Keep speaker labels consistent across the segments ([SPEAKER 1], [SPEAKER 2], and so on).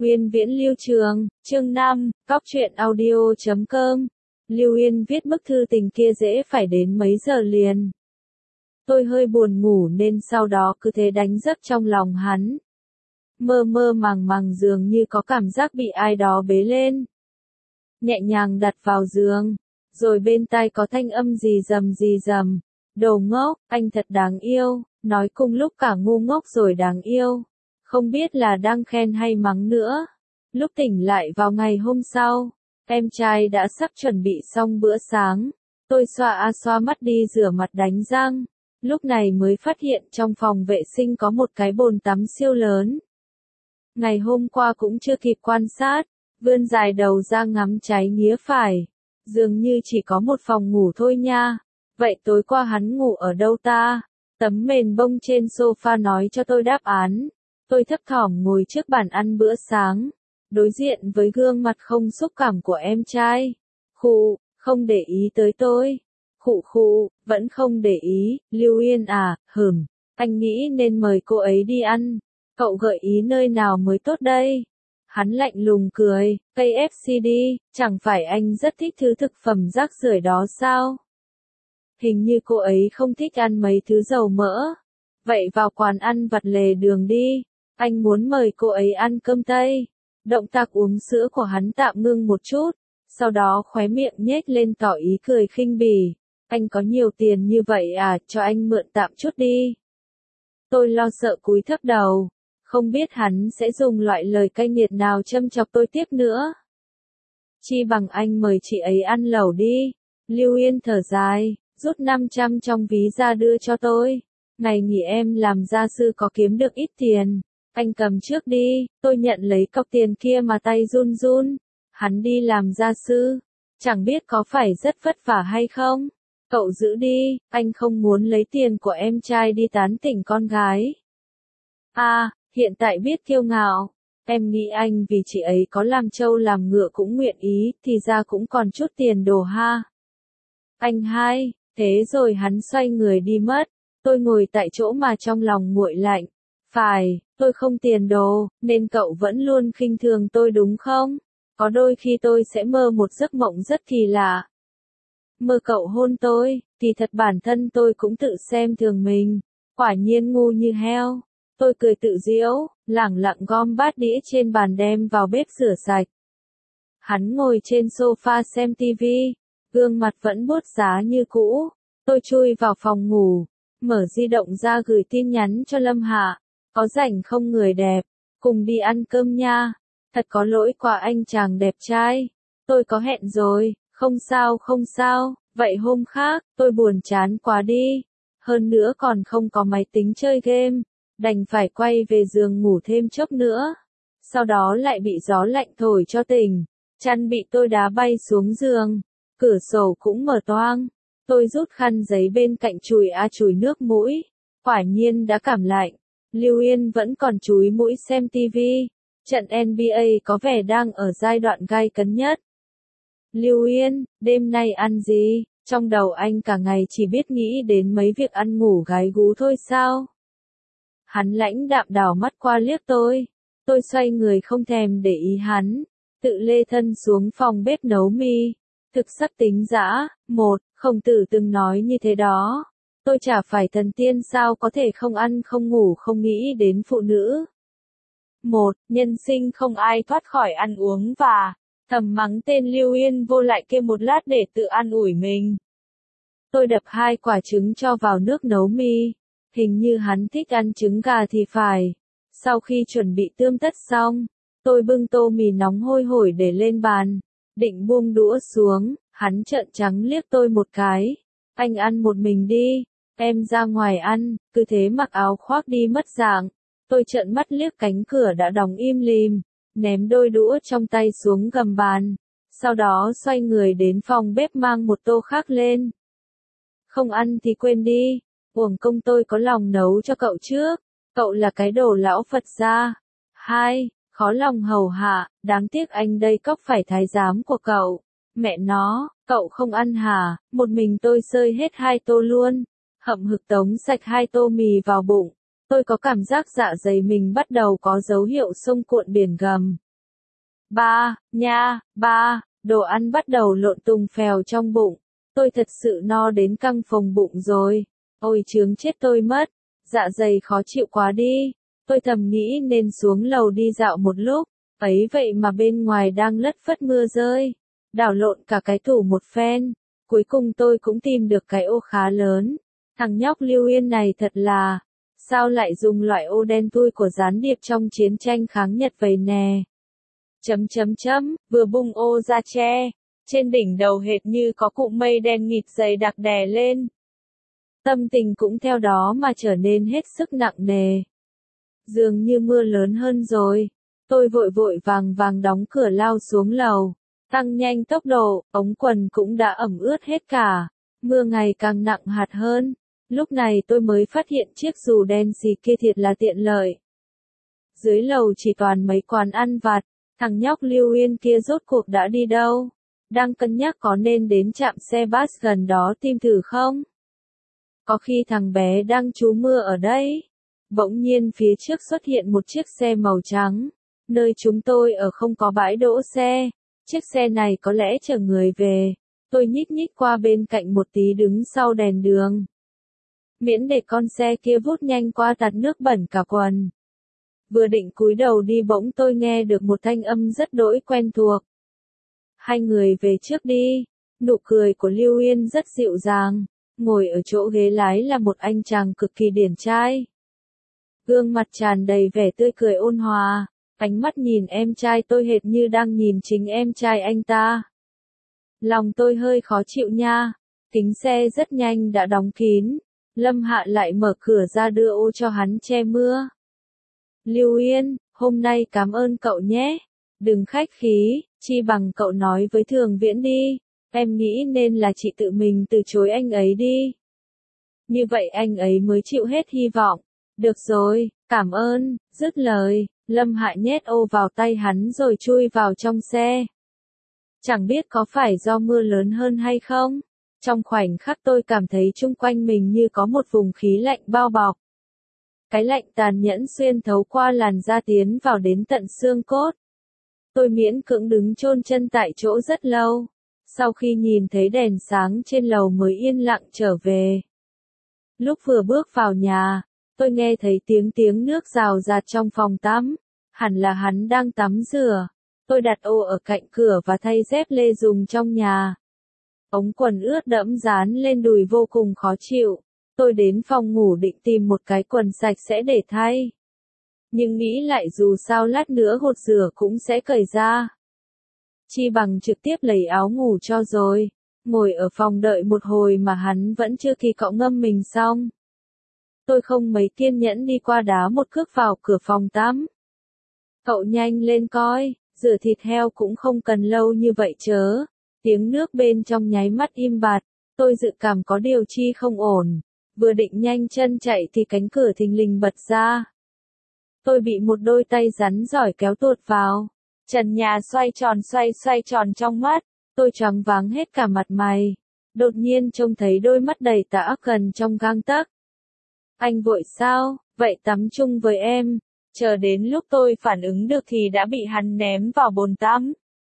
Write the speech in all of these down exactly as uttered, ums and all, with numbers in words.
[SPEAKER 1] Uyên Viễn Lưu Trường, chương năm, cóc truyện audio chấm com. Lưu Uyên viết bức thư tình kia dễ phải đến mấy giờ liền. Tôi hơi buồn ngủ nên sau đó cứ thế đánh giấc trong lòng hắn. Mơ mơ màng màng dường như có cảm giác bị ai đó bế lên. Nhẹ nhàng đặt vào giường, rồi bên tai có thanh âm rì rầm rì rầm. Đồ ngốc, anh thật đáng yêu, nói cùng lúc cả ngu ngốc rồi đáng yêu. Không biết là đang khen hay mắng nữa. Lúc tỉnh lại vào ngày hôm sau, em trai đã sắp chuẩn bị xong bữa sáng. Tôi xoa a xoa mắt đi rửa mặt đánh răng. Lúc này mới phát hiện trong phòng vệ sinh có một cái bồn tắm siêu lớn. Ngày hôm qua cũng chưa kịp quan sát, vươn dài đầu ra ngắm trái nghía phải. Dường như chỉ có một phòng ngủ thôi nha. Vậy tối qua hắn ngủ ở đâu ta? Tấm mền bông trên sofa nói cho tôi đáp án. Tôi thấp thỏm ngồi trước bàn ăn bữa sáng, đối diện với gương mặt không xúc cảm của em trai. Khụ, không để ý tới tôi. Khụ khụ, vẫn không để ý. Lưu Uyên à, hừm, anh nghĩ nên mời cô ấy đi ăn. Cậu gợi ý nơi nào mới tốt đây? Hắn lạnh lùng cười, cây ép xê đi, chẳng phải anh rất thích thứ thực phẩm rác rưởi đó sao? Hình như cô ấy không thích ăn mấy thứ dầu mỡ. Vậy vào quán ăn vặt lề đường đi. Anh muốn mời cô ấy ăn cơm Tây. Động tác uống sữa của hắn tạm ngưng một chút, sau đó khóe miệng nhếch lên tỏ ý cười khinh bỉ. Anh có nhiều tiền như vậy à, cho anh mượn tạm chút đi. Tôi lo sợ cúi thấp đầu, không biết hắn sẽ dùng loại lời cay nghiệt nào châm chọc tôi tiếp nữa. Chi bằng anh mời chị ấy ăn lẩu đi. Lưu Uyên thở dài, rút năm trăm trong ví ra đưa cho tôi. Ngày nghỉ em làm gia sư có kiếm được ít tiền. Anh cầm trước đi, tôi nhận lấy cọc tiền kia mà tay run run. Hắn đi làm gia sư, chẳng biết có phải rất vất vả hay không. Cậu giữ đi, anh không muốn lấy tiền của em trai đi tán tỉnh con gái. À, hiện tại biết kiêu ngạo. Em nghĩ anh vì chị ấy có làm trâu làm ngựa cũng nguyện ý, thì ra cũng còn chút tiền đồ ha. Anh hai, thế rồi hắn xoay người đi mất. Tôi ngồi tại chỗ mà trong lòng nguội lạnh. Phải, tôi không tiền đồ, nên cậu vẫn luôn khinh thường tôi đúng không? Có đôi khi tôi sẽ mơ một giấc mộng rất kỳ lạ. Mơ cậu hôn tôi, thì thật bản thân tôi cũng tự xem thường mình. Quả nhiên ngu như heo. Tôi cười tự giễu, lẳng lặng gom bát đĩa trên bàn đem vào bếp rửa sạch. Hắn ngồi trên sofa xem tivi, gương mặt vẫn buốt giá như cũ. Tôi chui vào phòng ngủ, mở di động ra gửi tin nhắn cho Lâm Hạ. Có rảnh không người đẹp, cùng đi ăn cơm nha. Thật có lỗi qua anh chàng đẹp trai. Tôi có hẹn rồi, không sao không sao, vậy hôm khác, tôi buồn chán quá đi. Hơn nữa còn không có máy tính chơi game, đành phải quay về giường ngủ thêm chốc nữa. Sau đó lại bị gió lạnh thổi cho tỉnh, chăn bị tôi đá bay xuống giường, cửa sổ cũng mở toang. Tôi rút khăn giấy bên cạnh chùi a chùi nước mũi, quả nhiên đã cảm lạnh. Lưu Uyên vẫn còn chúi mũi xem tivi. Trận en bi ây có vẻ đang ở giai đoạn gay cấn nhất. Lưu Uyên, đêm nay ăn gì? Trong đầu anh cả ngày chỉ biết nghĩ đến mấy việc ăn ngủ gái gú thôi sao? Hắn lãnh đạm đảo mắt qua liếc tôi. Tôi xoay người không thèm để ý hắn, tự lê thân xuống phòng bếp nấu mì. Thực sắc tính dã, một, Khổng Tử từng nói như thế đó. Tôi chả phải thần tiên sao có thể không ăn không ngủ không nghĩ đến phụ nữ. Một, nhân sinh không ai thoát khỏi ăn uống và thầm mắng tên Lưu Uyên vô lại kêu một lát để tự an ủi mình. Tôi đập hai quả trứng cho vào nước nấu mì. Hình như hắn thích ăn trứng gà thì phải. Sau khi chuẩn bị tươm tất xong, tôi bưng tô mì nóng hôi hổi để lên bàn. Định buông đũa xuống, hắn trợn trắng liếc tôi một cái. Anh ăn một mình đi. Em ra ngoài ăn, cứ thế mặc áo khoác đi mất dạng. Tôi trợn mắt liếc cánh cửa đã đóng im lìm, ném đôi đũa trong tay xuống gầm bàn. Sau đó xoay người đến phòng bếp mang một tô khác lên. Không ăn thì quên đi, uổng công tôi có lòng nấu cho cậu trước. Cậu là cái đồ lão Phật gia. Hai, khó lòng hầu hạ, đáng tiếc anh đây cóc phải thái giám của cậu. Mẹ nó, cậu không ăn hả? Một mình tôi xơi hết hai tô luôn. Hậm hực tống sạch hai tô mì vào bụng. Tôi có cảm giác dạ dày mình bắt đầu có dấu hiệu sông cuộn biển gầm. Ba, nha, ba, đồ ăn bắt đầu lộn tung phèo trong bụng. Tôi thật sự no đến căng phồng bụng rồi. Ôi chướng chết tôi mất. Dạ dày khó chịu quá đi. Tôi thầm nghĩ nên xuống lầu đi dạo một lúc. Ấy vậy mà bên ngoài đang lất phất mưa rơi. Đảo lộn cả cái tủ một phen. Cuối cùng tôi cũng tìm được cái ô khá lớn. Thằng nhóc Lưu Yên này thật là, sao lại dùng loại ô đen thui của gián điệp trong chiến tranh kháng Nhật vậy nè. Chấm chấm chấm, vừa bung ô ra che. Trên đỉnh đầu hệt như có cụm mây đen nghịt dày đặc đè lên. Tâm tình cũng theo đó mà trở nên hết sức nặng nề. Dường như mưa lớn hơn rồi. Tôi vội vội vàng vàng đóng cửa lao xuống lầu. Tăng nhanh tốc độ, ống quần cũng đã ẩm ướt hết cả. Mưa ngày càng nặng hạt hơn. Lúc này tôi mới phát hiện chiếc dù đen xì kia thiệt là tiện lợi. Dưới lầu chỉ toàn mấy quán ăn vặt. Thằng nhóc Lưu Yên kia rốt cuộc đã đi đâu? Đang cân nhắc có nên đến trạm xe bus gần đó tìm thử không? Có khi thằng bé đang trú mưa ở đây. Bỗng nhiên phía trước xuất hiện một chiếc xe màu trắng. Nơi chúng tôi ở không có bãi đỗ xe. Chiếc xe này có lẽ chở người về. Tôi nhích nhích qua bên cạnh một tí đứng sau đèn đường. Miễn để con xe kia vút nhanh qua tạt nước bẩn cả quần. Vừa định cúi đầu đi bỗng tôi nghe được một thanh âm rất đỗi quen thuộc. Hai người về trước đi. Nụ cười của Lưu Yên rất dịu dàng. Ngồi ở chỗ ghế lái là một anh chàng cực kỳ điển trai. Gương mặt tràn đầy vẻ tươi cười ôn hòa. Ánh mắt nhìn em trai tôi hệt như đang nhìn chính em trai anh ta. Lòng tôi hơi khó chịu nha. Kính xe rất nhanh đã đóng kín. Lâm Hạ lại mở cửa ra đưa ô cho hắn che mưa. Lưu Yên, hôm nay cảm ơn cậu nhé. Đừng khách khí, chi bằng cậu nói với Thường Viễn đi. Em nghĩ nên là chị tự mình từ chối anh ấy đi. Như vậy anh ấy mới chịu hết hy vọng. Được rồi, cảm ơn, dứt lời, Lâm Hạ nhét ô vào tay hắn rồi chui vào trong xe. Chẳng biết có phải do mưa lớn hơn hay không? Trong khoảnh khắc tôi cảm thấy chung quanh mình như có một vùng khí lạnh bao bọc. Cái lạnh tàn nhẫn xuyên thấu qua làn da tiến vào đến tận xương cốt. Tôi miễn cưỡng đứng chôn chân tại chỗ rất lâu. Sau khi nhìn thấy đèn sáng trên lầu mới yên lặng trở về. Lúc vừa bước vào nhà, tôi nghe thấy tiếng tiếng nước rào rạt trong phòng tắm. Hẳn là hắn đang tắm rửa. Tôi đặt ô ở cạnh cửa và thay dép lê dùng trong nhà. Ống quần ướt đẫm dán lên đùi vô cùng khó chịu. Tôi đến phòng ngủ định tìm một cái quần sạch sẽ để thay. Nhưng nghĩ lại dù sao lát nữa gột rửa cũng sẽ cởi ra. Chi bằng trực tiếp lấy áo ngủ cho rồi. Ngồi ở phòng đợi một hồi mà hắn vẫn chưa kịp cọ ngâm mình xong. Tôi không mấy kiên nhẫn đi qua đá một cước vào cửa phòng tắm. Cậu nhanh lên coi, rửa thịt heo cũng không cần lâu như vậy chớ. Tiếng nước bên trong nháy mắt im bặt. Tôi dự cảm có điều chi không ổn. Vừa định nhanh chân chạy thì cánh cửa thình lình bật ra. Tôi bị một đôi tay rắn giỏi kéo tuột vào. Trần nhà xoay tròn xoay xoay tròn trong mắt. Tôi choáng váng hết cả mặt mày. Đột nhiên trông thấy đôi mắt đầy tà ác gần trong gang tấc. Anh vội sao, vậy tắm chung với em. Chờ đến lúc tôi phản ứng được thì đã bị hắn ném vào bồn tắm.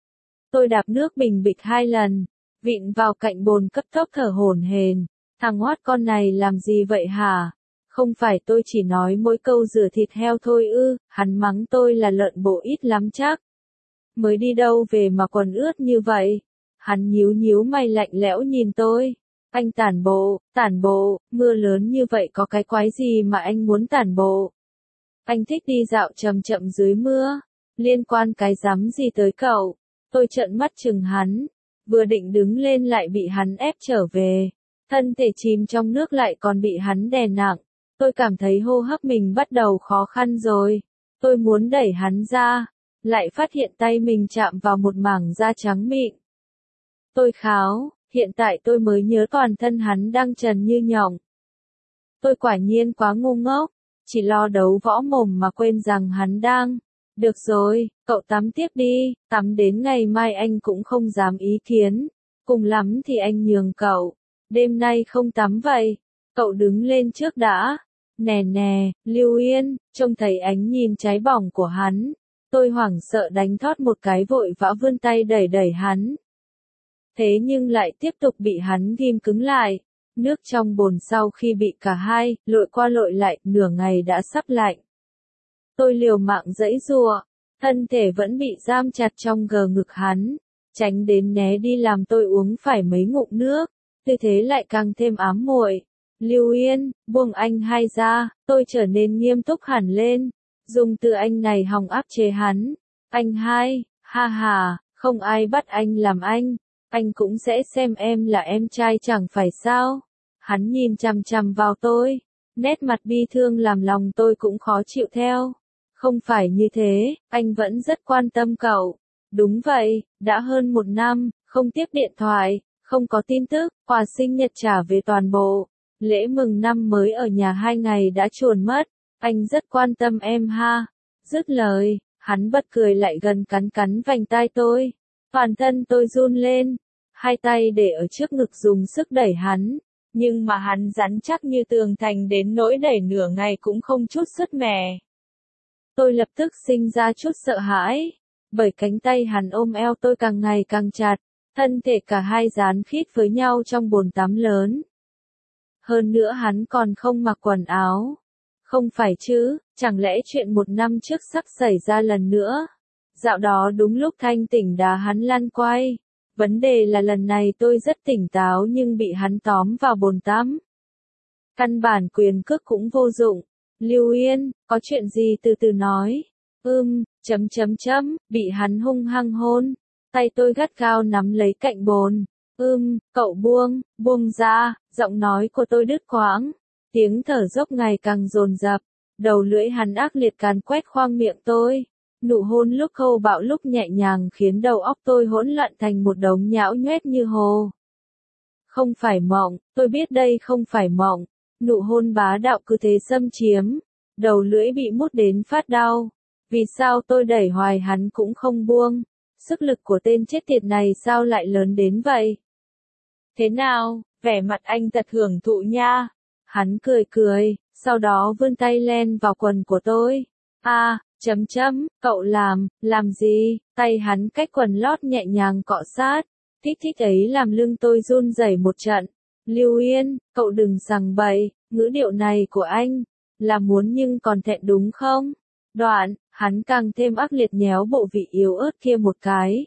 [SPEAKER 1] Tôi đạp nước bình bịch hai lần. Vịn vào cạnh bồn cấp tốc thở hổn hển. Thằng hoát con này làm gì vậy hả? Không phải tôi chỉ nói mỗi câu rửa thịt heo thôi ư, hắn mắng tôi là lợn bộ ít lắm chắc. Mới đi đâu về mà quần ướt như vậy? Hắn nhíu nhíu mày lạnh lẽo nhìn tôi. Anh tản bộ, tản bộ, mưa lớn như vậy có cái quái gì mà anh muốn tản bộ? Anh thích đi dạo chậm chậm dưới mưa. Liên quan cái rắm gì tới cậu? Tôi trợn mắt chừng hắn. Vừa định đứng lên lại bị hắn ép trở về. Thân thể chìm trong nước lại còn bị hắn đè nặng. Tôi cảm thấy hô hấp mình bắt đầu khó khăn rồi. Tôi muốn đẩy hắn ra. Lại phát hiện tay mình chạm vào một mảng da trắng mịn. Tôi kháo, hiện tại tôi mới nhớ toàn thân hắn đang trần như nhộng. Tôi quả nhiên quá ngu ngốc. Chỉ lo đấu võ mồm mà quên rằng hắn đang. Được rồi, cậu tắm tiếp đi. Tắm đến ngày mai anh cũng không dám ý kiến. Cùng lắm thì anh nhường cậu. Đêm nay không tắm vậy. Cậu đứng lên trước đã. Nè nè, Lưu Yên, trông thấy ánh nhìn cháy bỏng của hắn. Tôi hoảng sợ đánh thót một cái vội vã vươn tay đẩy đẩy hắn. Thế nhưng lại tiếp tục bị hắn ghim cứng lại. Nước trong bồn sau khi bị cả hai lội qua lội lại nửa ngày đã sắp lạnh. Tôi liều mạng giãy giụa, thân thể vẫn bị giam chặt trong gờ ngực hắn, tránh đến né đi làm tôi uống phải mấy ngụm nước, tư thế lại càng thêm ám muội. Lưu Yên, buông anh hai ra, tôi trở nên nghiêm túc hẳn lên, dùng từ anh này hòng áp chế hắn. Anh hai, ha ha, không ai bắt anh làm anh, anh cũng sẽ xem em là em trai chẳng phải sao. Hắn nhìn chằm chằm vào tôi, nét mặt bi thương làm lòng tôi cũng khó chịu theo. Không phải như thế, anh vẫn rất quan tâm cậu. Đúng vậy, đã hơn một năm, không tiếp điện thoại, không có tin tức, quà sinh nhật trả về toàn bộ. Lễ mừng năm mới ở nhà hai ngày đã chuồn mất, anh rất quan tâm em ha. Dứt lời, hắn bật cười lại gần cắn cắn vành tai tôi. Toàn thân tôi run lên, hai tay để ở trước ngực dùng sức đẩy hắn. Nhưng mà hắn rắn chắc như tường thành đến nỗi đẩy nửa ngày cũng không chút sứt mẻ. Tôi lập tức sinh ra chút sợ hãi, bởi cánh tay hắn ôm eo tôi càng ngày càng chặt, thân thể cả hai dán khít với nhau trong bồn tắm lớn. Hơn nữa hắn còn không mặc quần áo. Không phải chứ, chẳng lẽ chuyện một năm trước sắp xảy ra lần nữa? Dạo đó đúng lúc thanh tỉnh đá hắn lăn quay. Vấn đề là lần này tôi rất tỉnh táo nhưng bị hắn tóm vào bồn tắm. Căn bản quyền cước cũng vô dụng. Lưu Yên, có chuyện gì từ từ nói. Ưm, chấm chấm chấm, bị hắn hung hăng hôn. Tay tôi gắt gao nắm lấy cạnh bồn. Ưm, cậu buông, buông ra, giọng nói của tôi đứt quãng. Tiếng thở dốc ngày càng dồn dập. Đầu lưỡi hắn ác liệt càn quét khoang miệng tôi. Nụ hôn lúc khâu bạo lúc nhẹ nhàng khiến đầu óc tôi hỗn loạn thành một đống nhão nhoét như hồ. Không phải mộng, tôi biết đây không phải mộng. Nụ hôn bá đạo cứ thế xâm chiếm. Đầu lưỡi bị mút đến phát đau. Vì sao tôi đẩy hoài hắn cũng không buông. Sức lực của tên chết tiệt này sao lại lớn đến vậy? Thế nào, vẻ mặt anh thật hưởng thụ nha. Hắn cười cười, sau đó vươn tay len vào quần của tôi. À, chấm chấm, cậu làm, làm gì? Tay hắn cách quần lót nhẹ nhàng cọ sát. Thích thích ấy làm lưng tôi run rẩy một trận. Lưu Yên, cậu đừng sằng bậy, ngữ điệu này của anh, là muốn nhưng còn thẹn đúng không? Đoạn, hắn càng thêm ác liệt nhéo bộ vị yếu ớt kia một cái.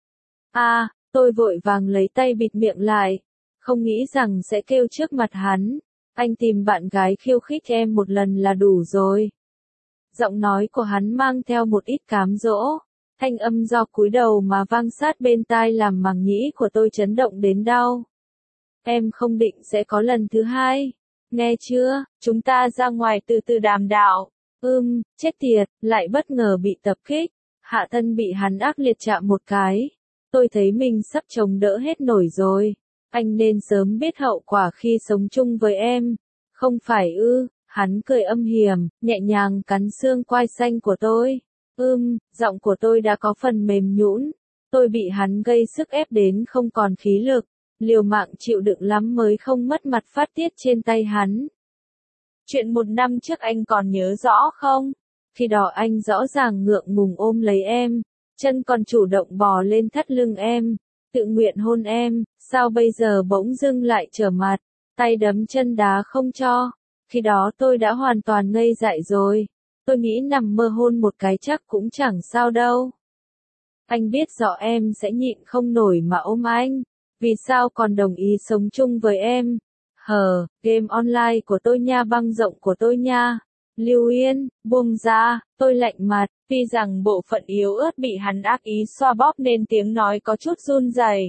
[SPEAKER 1] À, tôi vội vàng lấy tay bịt miệng lại, không nghĩ rằng sẽ kêu trước mặt hắn. Anh tìm bạn gái khiêu khích em một lần là đủ rồi. Giọng nói của hắn mang theo một ít cám dỗ, thanh âm do cúi đầu mà vang sát bên tai làm màng nhĩ của tôi chấn động đến đau. Em không định sẽ có lần thứ hai, nghe chưa, chúng ta ra ngoài từ từ đàm đạo. Ưm, chết tiệt, lại bất ngờ bị tập kích, hạ thân bị hắn ác liệt chạm một cái. Tôi thấy mình sắp chống đỡ hết nổi rồi. Anh nên sớm biết hậu quả khi sống chung với em. Không phải ư, hắn cười âm hiểm, nhẹ nhàng cắn xương quai xanh của tôi. Ưm, giọng của tôi đã có phần mềm nhũn. Tôi bị hắn gây sức ép đến không còn khí lực. Liều mạng chịu đựng lắm mới không mất mặt phát tiết trên tay hắn. Chuyện một năm trước anh còn nhớ rõ không? Khi đó anh rõ ràng ngượng ngùng ôm lấy em, chân còn chủ động bò lên thắt lưng em, tự nguyện hôn em, sao bây giờ bỗng dưng lại trở mặt, tay đấm chân đá không cho. Khi đó tôi đã hoàn toàn ngây dại rồi, tôi nghĩ nằm mơ hôn một cái chắc cũng chẳng sao đâu. Anh biết rõ em sẽ nhịn không nổi mà ôm anh, vì sao còn đồng ý sống chung với em? Hờ, game online của tôi nha, băng rộng của tôi nha. Lưu Yên, buông ra, tôi lạnh mặt, tuy rằng bộ phận yếu ớt bị hắn ác ý xoa bóp nên tiếng nói có chút run rẩy.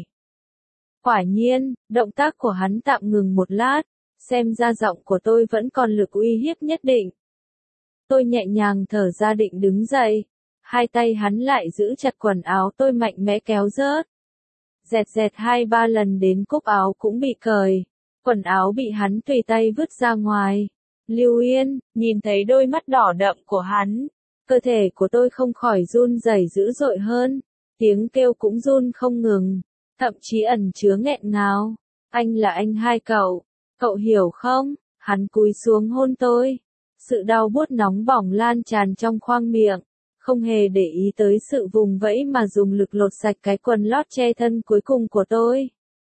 [SPEAKER 1] Quả nhiên, động tác của hắn tạm ngừng một lát, xem ra giọng của tôi vẫn còn lực uy hiếp nhất định. Tôi nhẹ nhàng thở ra định đứng dậy, hai tay hắn lại giữ chặt quần áo tôi mạnh mẽ kéo rớt. Dẹt dẹt hai ba lần đến cúc áo cũng bị cởi, quần áo bị hắn tùy tay vứt ra ngoài. Lưu Yên, nhìn thấy đôi mắt đỏ đậm của hắn, cơ thể của tôi không khỏi run rẩy dữ dội hơn, tiếng kêu cũng run không ngừng, thậm chí ẩn chứa nghẹn ngào. Anh là anh hai cậu, cậu hiểu không? Hắn cúi xuống hôn tôi, sự đau buốt nóng bỏng lan tràn trong khoang miệng, không hề để ý tới sự vùng vẫy mà dùng lực lột sạch cái quần lót che thân cuối cùng của tôi.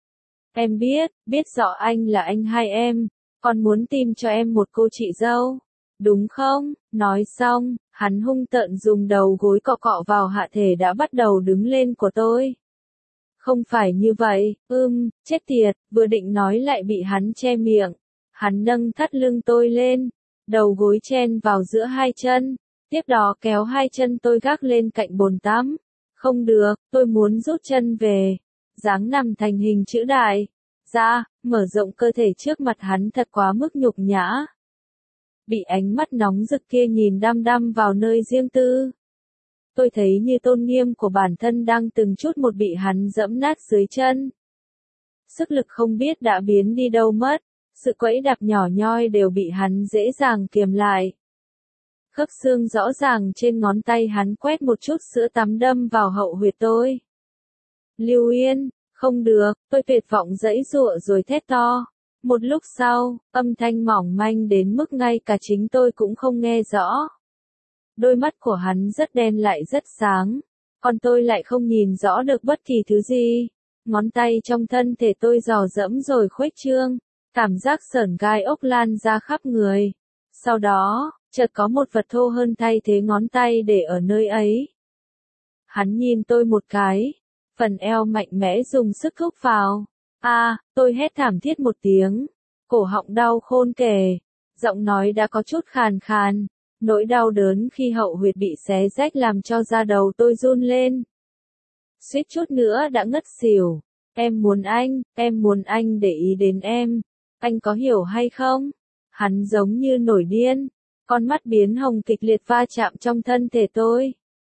[SPEAKER 1] Em biết, biết rõ anh là anh hai em, còn muốn tìm cho em một cô chị dâu, đúng không? Nói xong, hắn hung tợn dùng đầu gối cọ cọ vào hạ thể đã bắt đầu đứng lên của tôi. Không phải như vậy, ưm, chết tiệt, vừa định nói lại bị hắn che miệng. Hắn nâng thắt lưng tôi lên, đầu gối chen vào giữa hai chân, tiếp đó kéo hai chân tôi gác lên cạnh bồn tắm. Không được, tôi muốn rút chân về, dáng nằm thành hình chữ đại, ra, mở rộng cơ thể trước mặt hắn thật quá mức nhục nhã. Bị ánh mắt nóng rực kia nhìn đăm đăm vào nơi riêng tư. Tôi thấy như tôn nghiêm của bản thân đang từng chút một bị hắn dẫm nát dưới chân. Sức lực không biết đã biến đi đâu mất, sự quẫy đạp nhỏ nhoi đều bị hắn dễ dàng kiềm lại. Khớp xương rõ ràng trên ngón tay hắn quét một chút sữa tắm đâm vào hậu huyệt tôi. Lưu Yên, không được, tôi tuyệt vọng giãy giụa rồi thét to. Một lúc sau, âm thanh mỏng manh đến mức ngay cả chính tôi cũng không nghe rõ. Đôi mắt của hắn rất đen lại rất sáng, còn tôi lại không nhìn rõ được bất kỳ thứ gì. Ngón tay trong thân thể tôi dò dẫm rồi khuếch trương, cảm giác sởn gai ốc lan ra khắp người. Sau đó, chợt có một vật thô hơn thay thế ngón tay để ở nơi ấy. Hắn nhìn tôi một cái, phần eo mạnh mẽ dùng sức thúc vào. A, à, tôi hét thảm thiết một tiếng, cổ họng đau khôn kề, giọng nói đã có chút khàn khàn, nỗi đau đớn khi hậu huyệt bị xé rách làm cho da đầu tôi run lên. Suýt chút nữa đã ngất xỉu. Em muốn anh, em muốn anh để ý đến em, anh có hiểu hay không? Hắn giống như nổi điên, con mắt biến hồng kịch liệt va chạm trong thân thể tôi.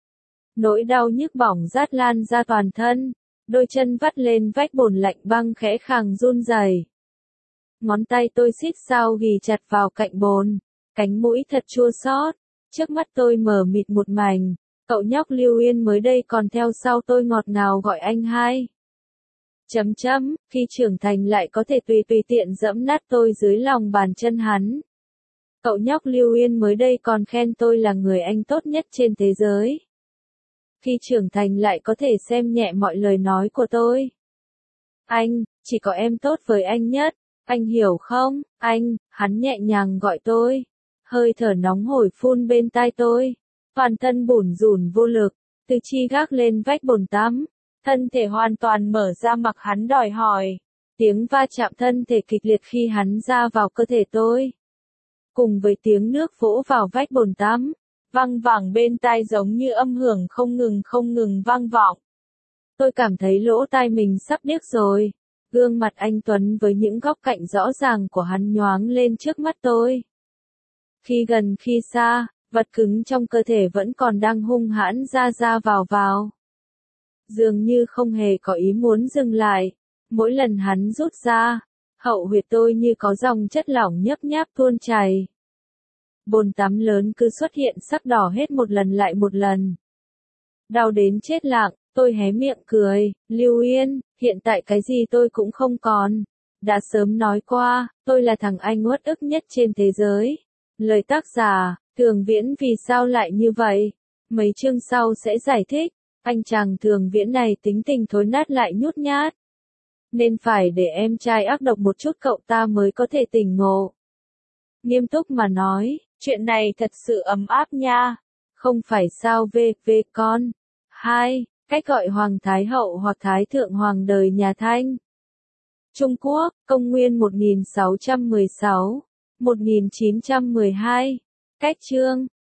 [SPEAKER 1] Nỗi đau nhức bỏng rát lan ra toàn thân. Đôi chân vắt lên vách bồn lạnh băng khẽ khàng run rẩy. Ngón tay tôi xít sao ghì chặt vào cạnh bồn, cánh mũi thật chua xót. Trước mắt tôi mờ mịt một mảnh, cậu nhóc Lưu Yên mới đây còn theo sau tôi ngọt ngào gọi anh hai. Chấm chấm, khi trưởng thành lại có thể tùy tùy tiện dẫm nát tôi dưới lòng bàn chân hắn. Cậu nhóc Lưu Yên mới đây còn khen tôi là người anh tốt nhất trên thế giới. Khi trưởng thành lại có thể xem nhẹ mọi lời nói của tôi. Anh, chỉ có em tốt với anh nhất, anh hiểu không? Anh, hắn nhẹ nhàng gọi tôi. Hơi thở nóng hổi phun bên tai tôi. Toàn thân bủn rủn vô lực, từ chi gác lên vách bồn tắm. Thân thể hoàn toàn mở ra mặc hắn đòi hỏi. Tiếng va chạm thân thể kịch liệt khi hắn ra vào cơ thể tôi. Cùng với tiếng nước vỗ vào vách bồn tắm. Vang vẳng bên tai giống như âm hưởng không ngừng không ngừng vang vọng. Tôi cảm thấy lỗ tai mình sắp điếc rồi. Gương mặt anh Tuấn với những góc cạnh rõ ràng của hắn nhoáng lên trước mắt tôi. Khi gần khi xa, vật cứng trong cơ thể vẫn còn đang hung hãn ra ra vào vào. Dường như không hề có ý muốn dừng lại. Mỗi lần hắn rút ra, hậu huyệt tôi như có dòng chất lỏng nhấp nháp tuôn chảy. Bồn tắm lớn cứ xuất hiện sắc đỏ hết một lần lại một lần. Đau đến chết lặng, tôi hé miệng cười. Lưu Yên, hiện tại cái gì tôi cũng không còn. Đã sớm nói qua, tôi là thằng anh uất ức nhất trên thế giới. Lời tác giả, Thường Viễn vì sao lại như vậy? Mấy chương sau sẽ giải thích. Anh chàng Thường Viễn này tính tình thối nát lại nhút nhát. Nên phải để em trai ác độc một chút cậu ta mới có thể tỉnh ngộ. Nghiêm túc mà nói, chuyện này thật sự ấm áp nha. Không phải sao về, về con. hai. Cách gọi Hoàng Thái Hậu hoặc Thái Thượng Hoàng đời nhà Thanh. Trung Quốc, công nguyên một nghìn sáu trăm mười sáu, một nghìn chín trăm mười hai. Cách chương,